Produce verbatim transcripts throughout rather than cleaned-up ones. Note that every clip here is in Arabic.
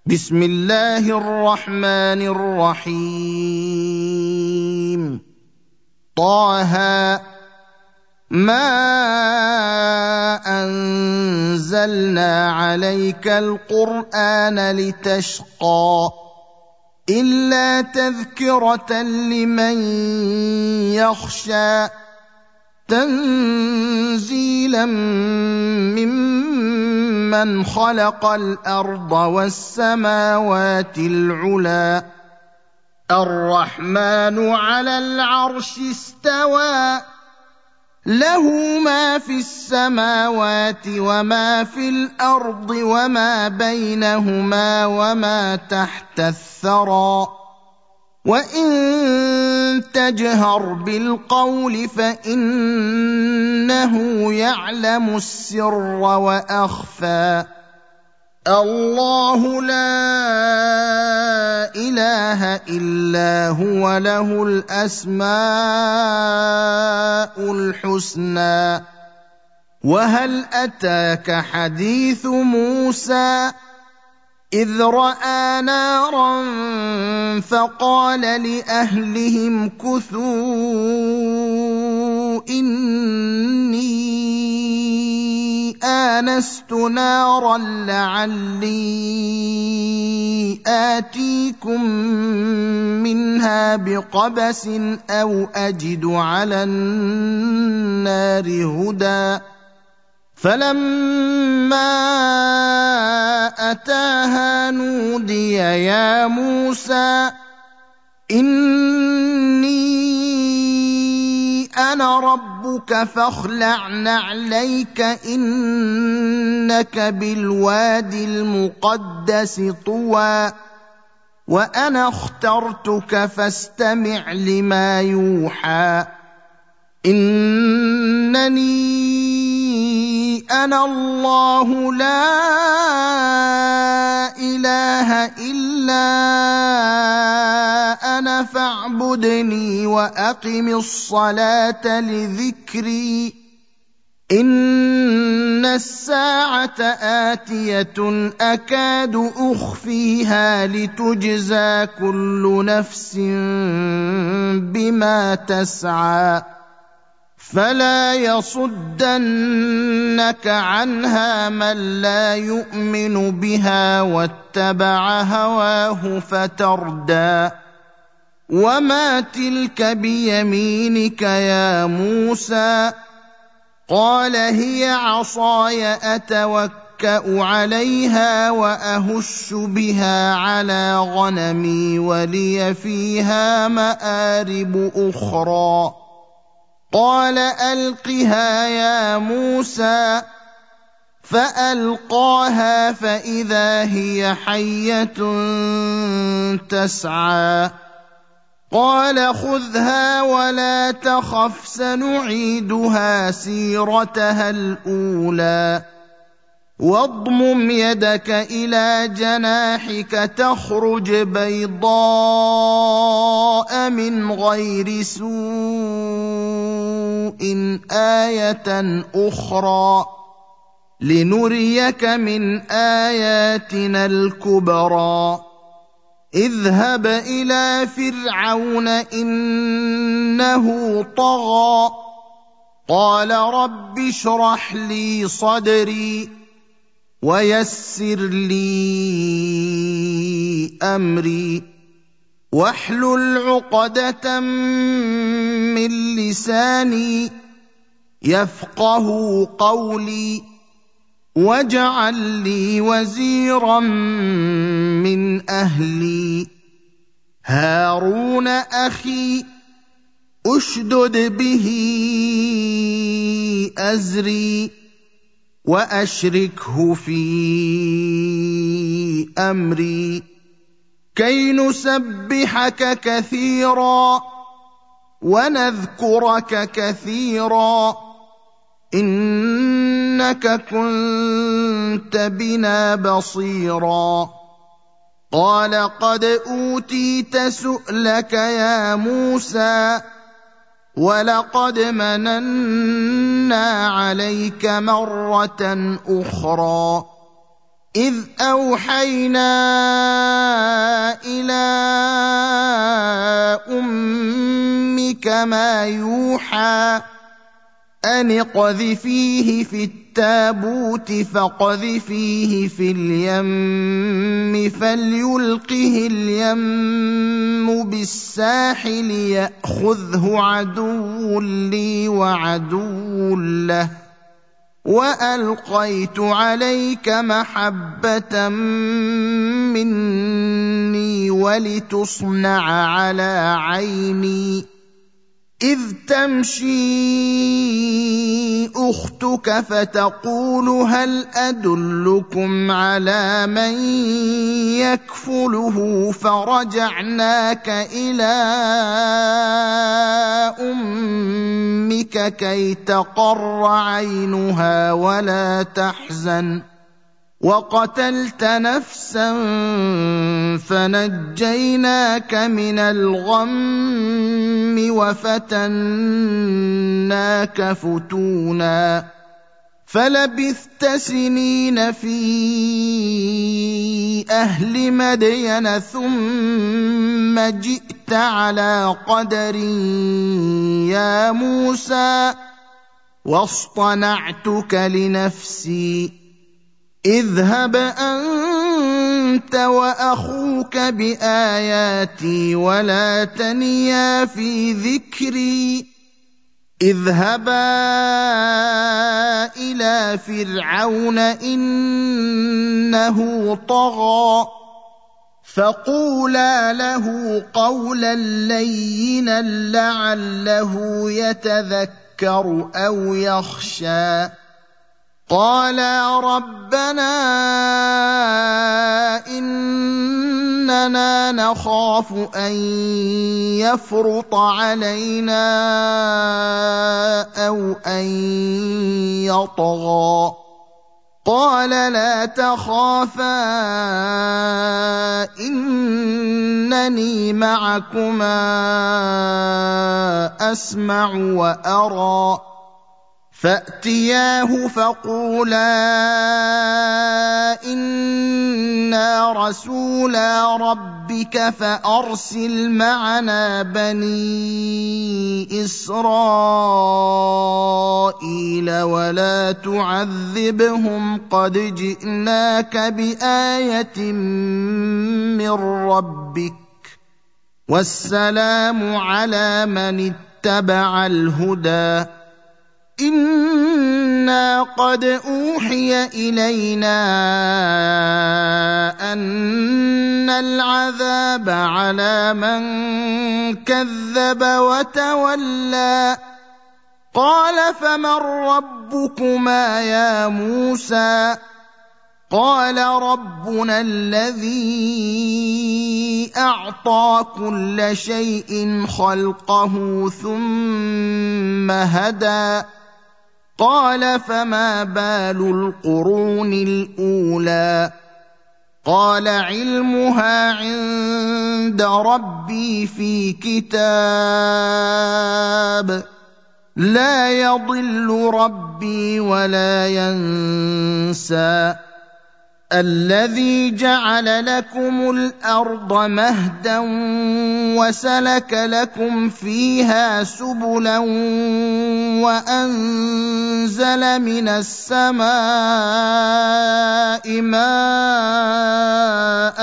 بسم الله الرحمن الرحيم طه ما أنزلنا عليك القرآن لتشقى إلا تذكرة لمن يخشى تنزيلا ممن خلق الأرض والسماوات العلى الرحمن على العرش استوى له ما في السماوات وما في الأرض وما بينهما وما تحت الثرى وإن تجهر بالقول فإنه يعلم السر وأخفى الله لا إله إلا هو له الأسماء الحسنى وهل أتاك حديث موسى إذ رأى نارا فقال لأهلهم كثوا إني آنست نارا لعلي آتيكم منها بقبس أو أجد على النار هدى فلما أتاها نودي يا موسى إني أنا ربك فاخلع نعليك إنك بالوادي المقدس طوى وأنا اخترتك فاستمع لما يوحى إنني أنا الله لا إله إلا أنا فاعبدني وأقم الصلاة لذكري إن الساعة آتية أكاد أخفيها لتجزى كل نفس بما تسعى فلا يصدنك عنها من لا يؤمن بها واتبع هواه فتردى وما تلك بيمينك يا موسى قال هي عصاي أتوكأ عليها وأهش بها على غنمي ولي فيها مآرب أخرى قال ألقها يا موسى فألقاها فإذا هي حية تسعى قال خذها ولا تخف سنعيدها سيرتها الأولى واضمم يدك إلى جناحك تخرج بيضاء من غير سوء آية أخرى لنريك من آياتنا الكبرى اذهب إلى فرعون إنه طغى قال رب اشرح لي صدري ويسر لي أمري واحلل عقدة من لساني يفقه قولي واجعل لي وزيرا من أهلي هارون أخي أشدد به أزري وأشركه في أمري كي نسبحك كثيرا ونذكرك كثيرا إنك كنت بنا بصيرا قال قد أوتيت سؤلك يا موسى ولقد مننا عليك مرة أخرى إذ أوحينا إلى أمك ما يوحى أن اقذفيه في التابوت فاقذفيه في اليم فليلقه اليم بالساحل يأخذه عدو لي وعدو له وألقيت عليك محبة مني ولتصنع على عيني إذ تمشي أختك فتقول هل أدلكم على من يكفله فرجعناك إلى أمك كي تقر عينها ولا تحزن وقتلت نفسا فنجيناك من الغم وفتناك فتونا فلبثت سنين في أهل مدين ثم جئت على قدر يا موسى واصطنعتك لنفسي اذهب أنت وأخوك بآياتي ولا تنيا في ذكري اذهبا إلى فرعون إنه طغى فقولا له قولا لينا لعله يتذكر أو يخشى قالا ربنا إننا نخاف أن يفرط علينا أو أن يطغى قال لا تخافا إنني معكما أسمع وأرى فأتياه فقولا إنا رسولا ربك فأرسل معنا بني إسرائيل ولا تعذبهم قد جئناك بآية من ربك والسلام على من اتبع الهدى إنا قد أوحي إلينا أن العذاب على من كذب وتولى قال فمن ربكما يا موسى قال ربنا الذي أعطى كل شيء خلقه ثم هدى قال فما بال القرون الأولى قال علمها عند ربي في كتاب لا يضل ربي ولا ينسى الذي جعل لكم الأرض مهدا وسلك لكم فيها سبلا وأنزل من السماء ماء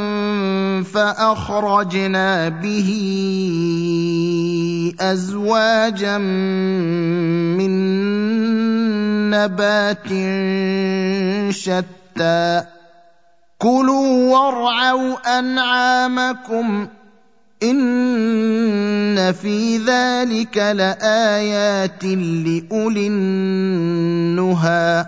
فأخرجنا به أزواجا من نبات شتى كلوا وارعوا أنعامكم إن في ذلك لآيات لأولي النهى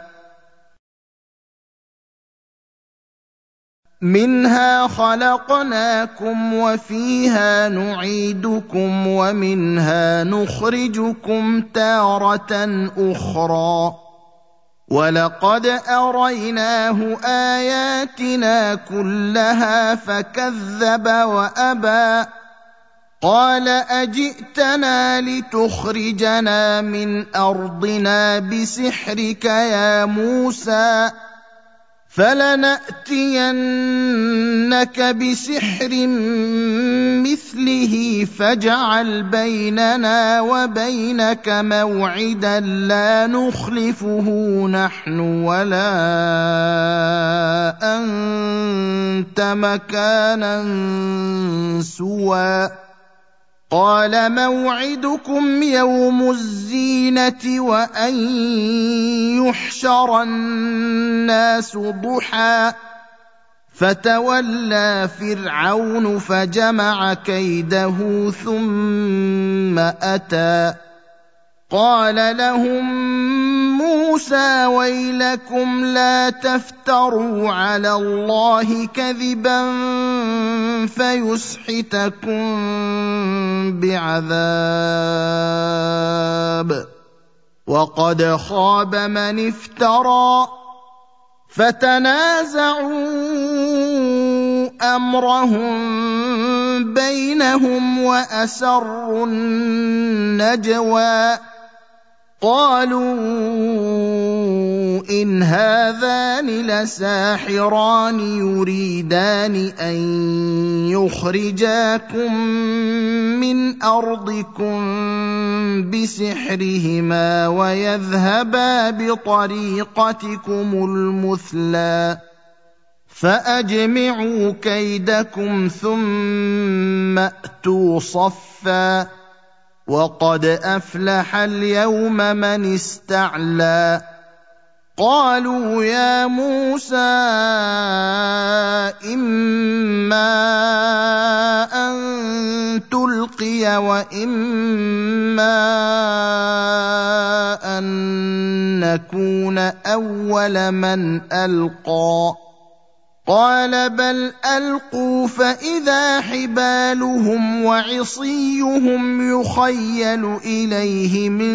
منها خلقناكم وفيها نعيدكم ومنها نخرجكم تارة أخرى ولقد أريناه آياتنا كلها فكذب وأبى قال أجئتنا لتخرجنا من أرضنا بسحرك يا موسى فلنأتينك بسحر مثله فاجعل بيننا وبينك موعدا لا نخلفه نحن ولا أنت مكانا سوى قال موعدكم يوم الزينة وأن يحشر الناس ضحى فتولى فرعون فجمع كيده ثم أتى قال لهم موسى ويلكم لا تفتروا على الله كذبا فيسحتكم بعذاب وقد خاب من افترى فتنازعوا أمرهم بينهم وأسروا النجوى قالوا إن هذان لساحران يريدان أن يخرجاكم من أرضكم بسحرهما ويذهبا بطريقتكم المثلى فأجمعوا كيدكم ثم أتوا صفا وقد أفلح اليوم من استعلى قالوا يا موسى إما أن تلقي وإما أن نكون أول من ألقى قال بل ألقوا فإذا حبالهم وعصيهم يخيل إليه من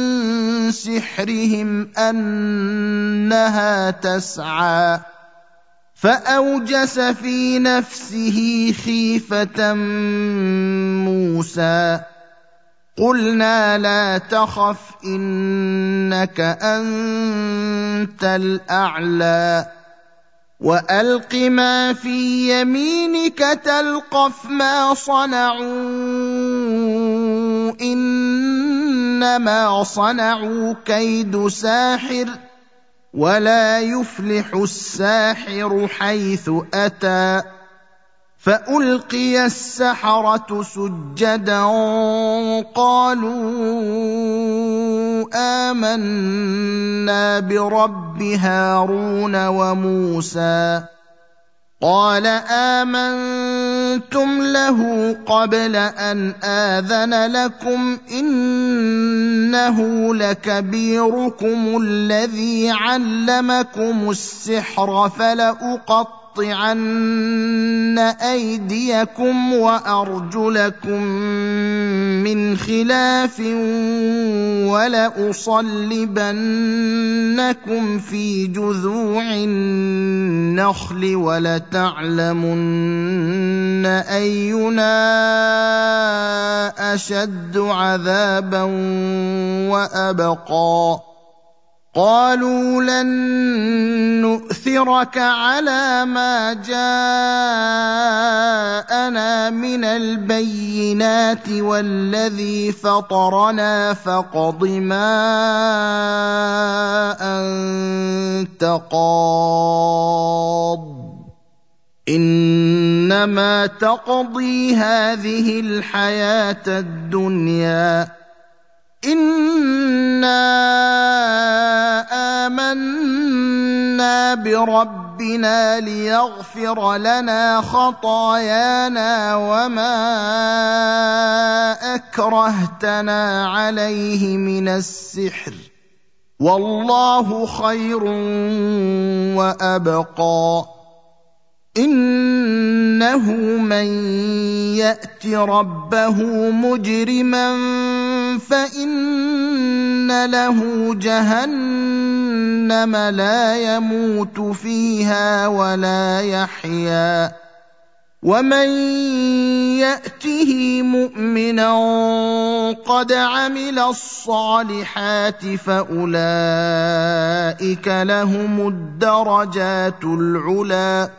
سحرهم أنها تسعى فأوجس في نفسه خيفة موسى قلنا لا تخف إنك أنت الأعلى وألق ما في يمينك تلقف ما صنعوا إنما صنعوا كيد ساحر ولا يفلح الساحر حيث أتى فألقي السحرة سجدا قالوا آمنا برب هارون وموسى قال آمنتم له قبل أن آذن لكم إنه لكبيركم الذي علمكم السحر فلأقطعن أيديكم وأرجلكم من خلاف ولأصلبنكم في جذوع النخل ولتعلمن أينا أشد عذابا وأبقى قالوا لن نؤثرك على ما جاءنا من البينات والذي فطرنا فاقض ما أنت قاض إنما تقضي هذه الحياة الدنيا إنا آمنا بربنا ليغفر لنا خطايانا وما أكرهتنا عليه من السحر والله خير وأبقى إنه من يأت ربه مجرما فإن له جهنم لا يموت فيها ولا يحيا ومن ياته مؤمنا قد عمل الصالحات فاولئك لهم الدرجات العلى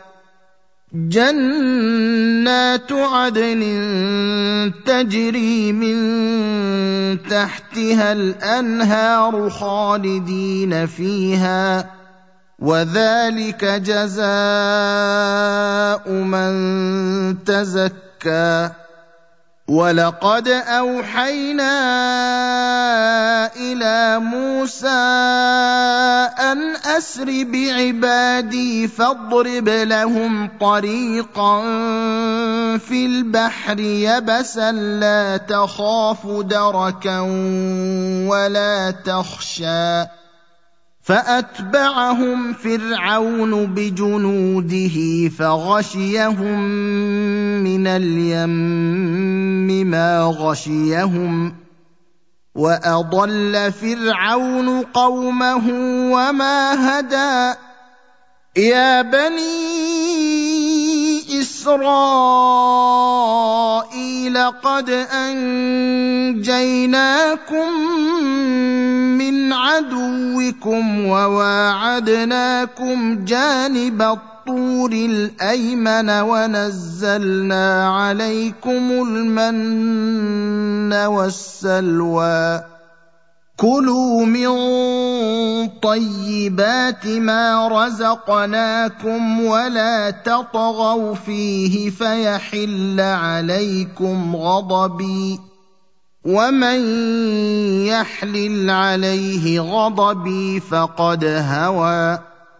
جنات عدن تجري من تحتها الانهار خالدين فيها وذلك جزاء من تزكى ولقد اوحينا الى موسى ان اسر بعبادي فاضرب لهم طريقا في البحر يبسا لا تخاف دركا ولا تخشى فاتبعهم فرعون بجنوده فغشيهم من اليم ما غشيهم واضل فرعون قومه وما هدى يا بني إسرائيل قد أنجيناكم من عدوكم وواعدناكم جانب الطور الأيمن ونزلنا عليكم المن والسلوى كلوا من طيبات ما رزقناكم ولا تطغوا فيه فيحل عليكم غضبي ومن يحلل عليه غضبي فقد هوى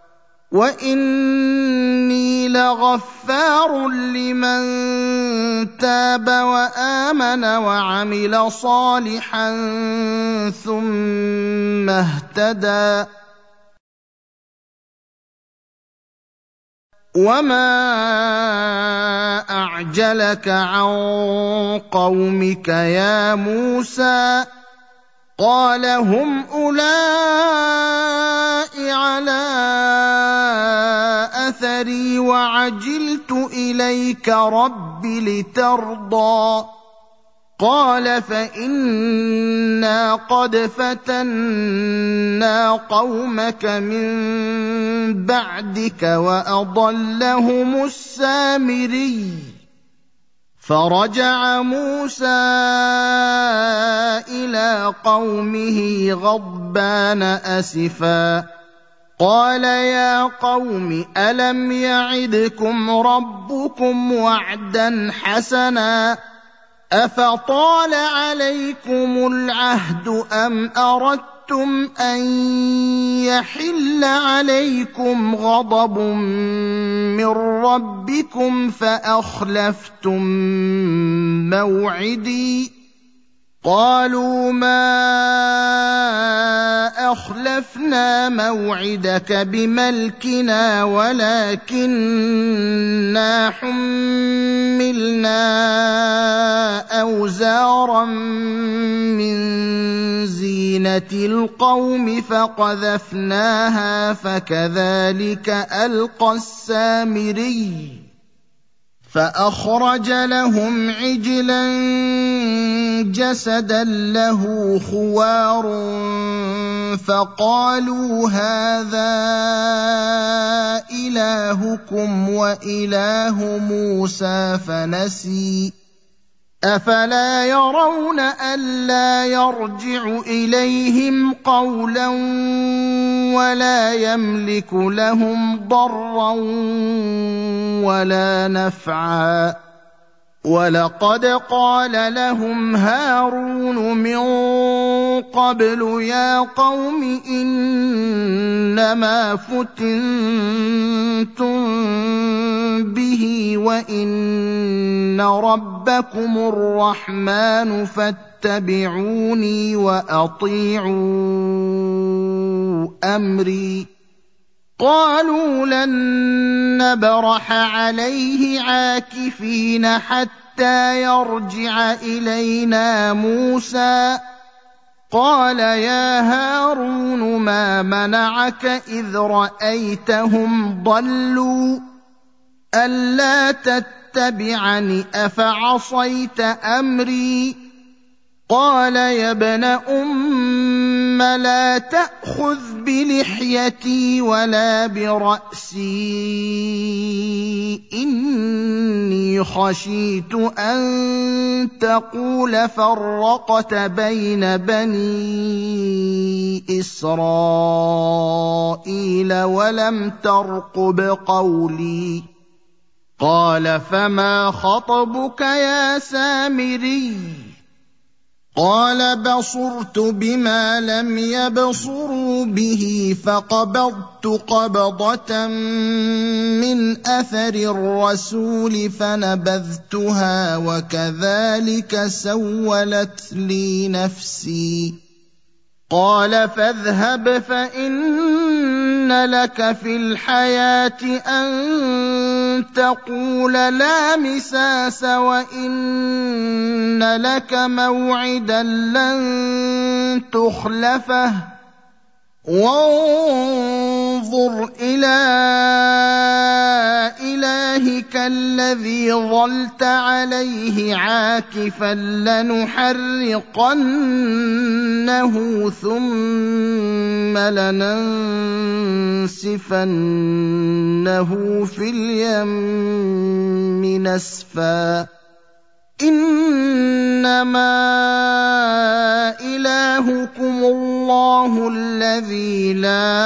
واني لغفار لمن تاب وامن وعمل صالحا ثم اهتدى وما اعجلك عن قومك يا موسى قال هم أولئك على أثري وعجلت إليك رب لترضى قال فإنا قد فتنا قومك من بعدك وأضلهم السامري فرجع موسى إلى قومه غضبان أسفا قال يا قوم ألم يعدكم ربكم وعدا حسنا أفطال عليكم العهد أم أردتم أن يحل عليكم غضب من ربكم فأخلفتم موعدي قالوا ما أخلفنا موعدك بملكنا ولكننا حملنا أوزارا من زينة القوم فقذفناها فكذلك ألقى السامري فأخرج لهم عجلا جسدا له خوار فقالوا هذا إلهكم وإله موسى فنسي أفلا يرون ألا يرجع إليهم قولا ولا يملك لهم ضرا ولا نفعا ولقد قال لهم هارون من قبل يا قوم إنما فتنتم به وإن ربكم الرحمن فاتبعوني وأطيعوا أمري قالوا لن نبرح عليه عاكفين حتى يرجع إلينا موسى قال يا هارون ما منعك إذ رأيتهم ضلوا ألا تتبعوا تتبعني أفعصيت أمري قال يا ابن أم لا تأخذ بلحيتي ولا برأسي إني خشيت أن تقول فرقت بين بني إسرائيل ولم ترقب قولي قال فما خطبك يا سامري قال بصرت بما لم يبصروا به فقبضت قبضة من أثر الرسول فنبذتها وكذلك سولت لي نفسي قال فاذهب فإن لك في الحياة أن تقول لا مساس وإن لك موعدا لن تخلفه وانظر إلى إلهك الذي ظلت عليه عاكفا لنحرقنه ثم لننسفنه في اليم نسفا إنما إلهكم الله الذي لا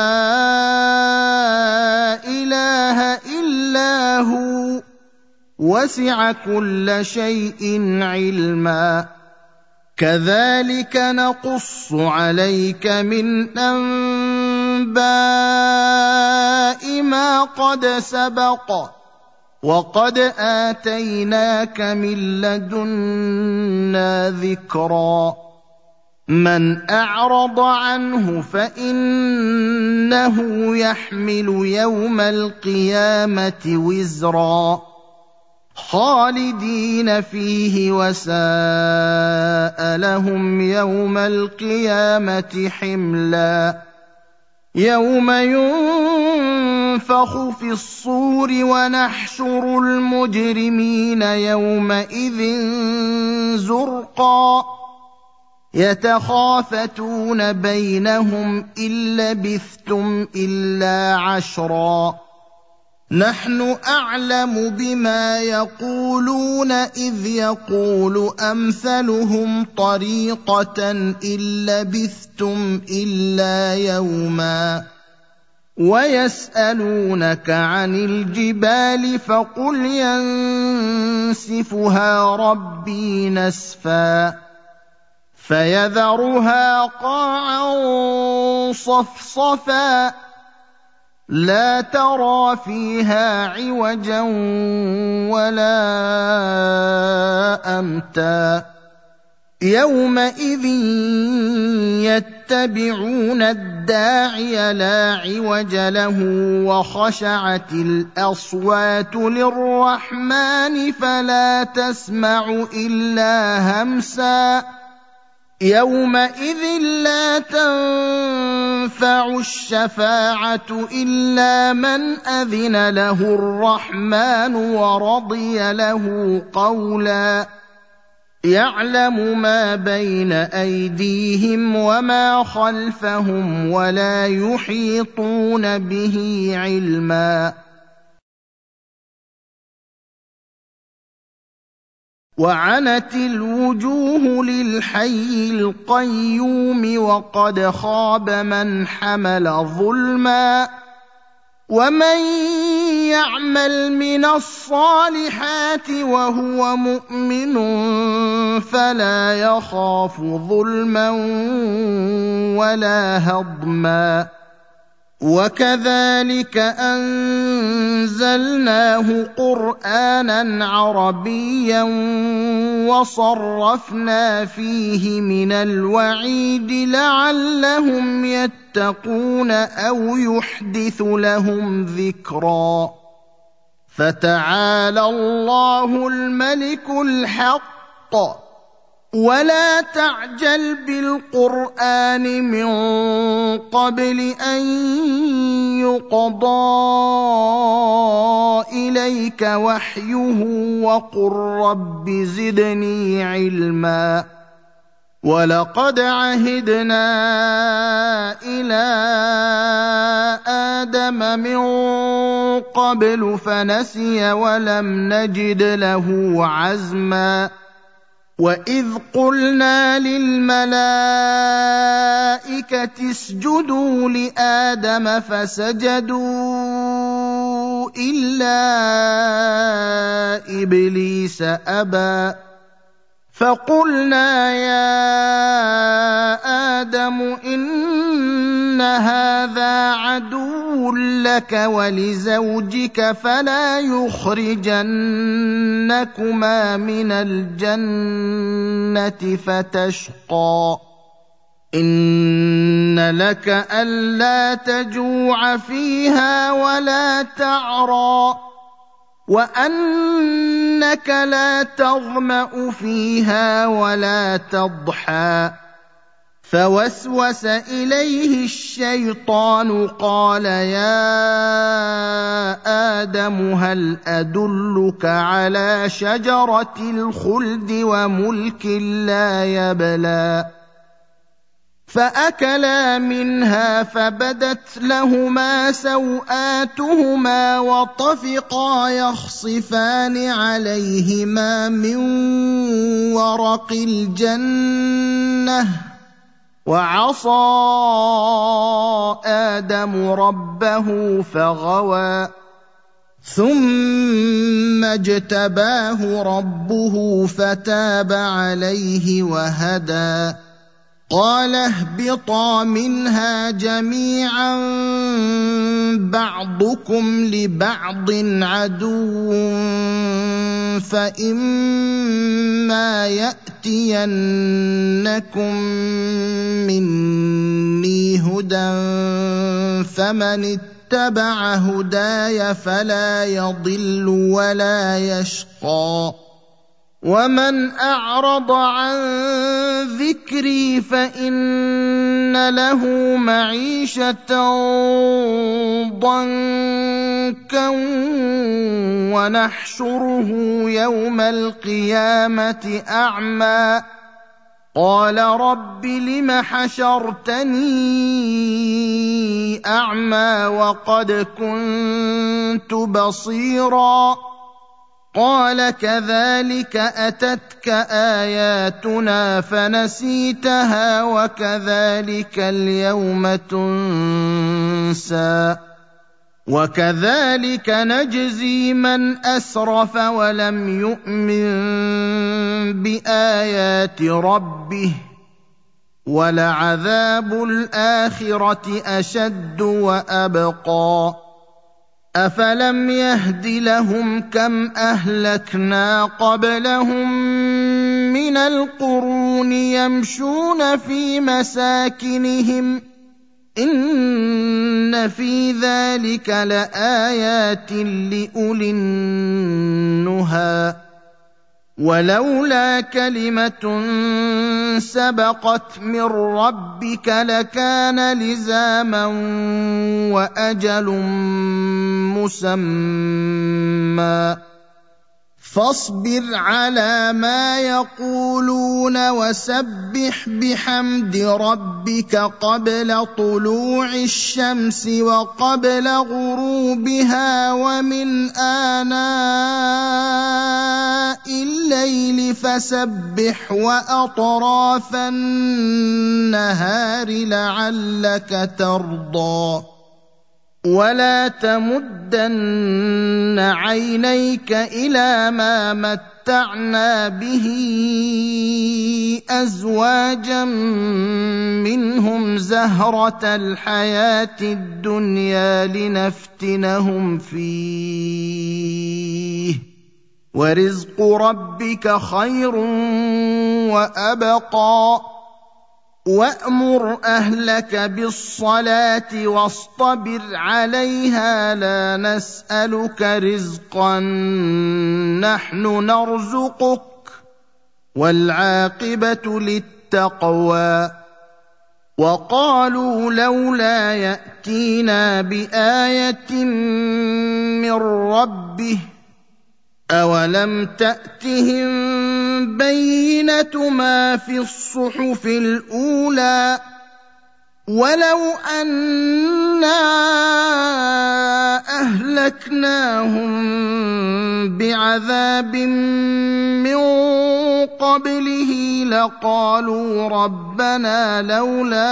إله إلا هو وسع كل شيء علما كذلك نقص عليك من أنباء ما قد سبق وقد آتيناك من لدنا ذكرا من أعرض عنه فإنه يحمل يوم القيامة وزرا خالدين فيه وساء لهم يوم القيامة حملا يوم ينفخ في الصور ونحشر المجرمين يومئذ زرقا يتخافتون بينهم إن لبثتم إلا عشرا نحن أعلم بما يقولون إذ يقول أمثلهم طريقة إن لبثتم إلا يوما ويسألونك عن الجبال فقل ينسفها ربي نسفا فيذرها قاعا صفصفا لا ترى فيها عوجا ولا أمتا يومئذ يتبعون الداعي لا عوج له وخشعت الأصوات للرحمن فلا تسمع إلا همسا يومئذ لا تنفع الشفاعة إلا من أذن له الرحمن ورضي له قولا يعلم ما بين أيديهم وما خلفهم ولا يحيطون به علما وعنت الوجوه للحي القيوم وقد خاب من حمل ظلما ومن يعمل من الصالحات وهو مؤمن فلا يخاف ظلما ولا هضما وكذلك أنزلناه قرآنا عربيا وصرفنا فيه من الوعيد لعلهم يتقون أو يحدث لهم ذكرا فتعالى الله الملك الحق ولا تعجل بالقرآن من قبل أن يقضى إليك إليك وحيه وقل رب زدني علما ولقد عهدنا إلى آدم من قبل فنسي ولم نجد له عزما وإذ قلنا للملائكة اسجدوا لآدم فسجدوا إلا إبليس أبى فقلنا يا آدم إن هذا عدو لك ولزوجك فلا يخرجنكما من الجنة فتشقى إن لك ألا تجوع فيها ولا تعرى وأنك لا تظمأ فيها ولا تضحى فوسوس إليه الشيطان قال يا آدم هل أدلك على شجرة الخلد وملك لا يبلى فأكلا منها فبدت لهما سوآتهما وطفقا يخصفان عليهما من ورق الجنة وعصى آدم ربه فغوى ثم اجتباه ربه فتاب عليه وهدى قال اهبطا منها جميعا بعضكم لبعض عدو فإما يأتينكم مني هدى فمن اتبع هداي فلا يضل ولا يشقى ومن أعرض عن ذكري فإن له معيشة ضنكا ونحشره يوم القيامة أعمى قال رب لم حشرتني أعمى وقد كنت بصيرا قال كذلك أتتك آياتنا فنسيتها وكذلك اليوم تنسى وكذلك نجزي من أسرف ولم يؤمن بآيات ربه ولعذاب الآخرة أشد وأبقى أفلم يهد لهم كم أهلكنا قبلهم من القرون يمشون في مساكنهم إن في ذلك لآيات لأولي النهى ولولا كلمة سبقت من ربك لكان لزاما وأجل مسمى فاصبر على ما يقولون وسبح بحمد ربك قبل طلوع الشمس وقبل غروبها ومن آناء الليل فسبح وأطراف النهار لعلك ترضى ولا تمدن عينيك إلى ما متعنا به أزواجا منهم زهرة الحياة الدنيا لنفتنهم فيه ورزق ربك خير وأبقى وأمر أهلك بالصلاة واصطبر عليها لا نسألك رزقا نحن نرزقك والعاقبة للتقوى وقالوا لولا يأتينا بآية من ربه أَوَلَمْ تَأْتِهِم بَيِّنَةُ مَا فِي الصُّحُفِ الْأُولَىٰ وَلَوْ أَنَّا أَهْلَكْنَاهُم بِعَذَابٍ مِّن قَبْلِهِ لَقَالُوا رَبَّنَا لَوْلَا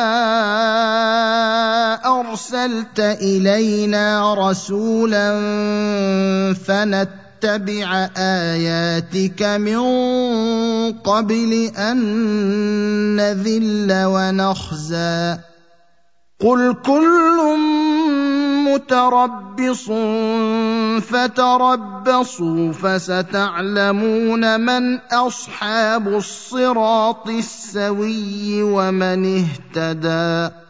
أَرْسَلْتَ إِلَيْنَا رَسُولًا فَنَتَّبِعَ آيَاتِكَ مِن قَبْلِ أَن نَّذِلَّ وَنَخْزَىٰ قُلْ كُلٌّ مُّتَرَبِّصٌ فَتَرَبَّصُوا فَسَتَعْلَمُونَ مَنْ أَصْحَابُ الصِّرَاطِ السَّوِيِّ وَمَنِ اهْتَدَىٰ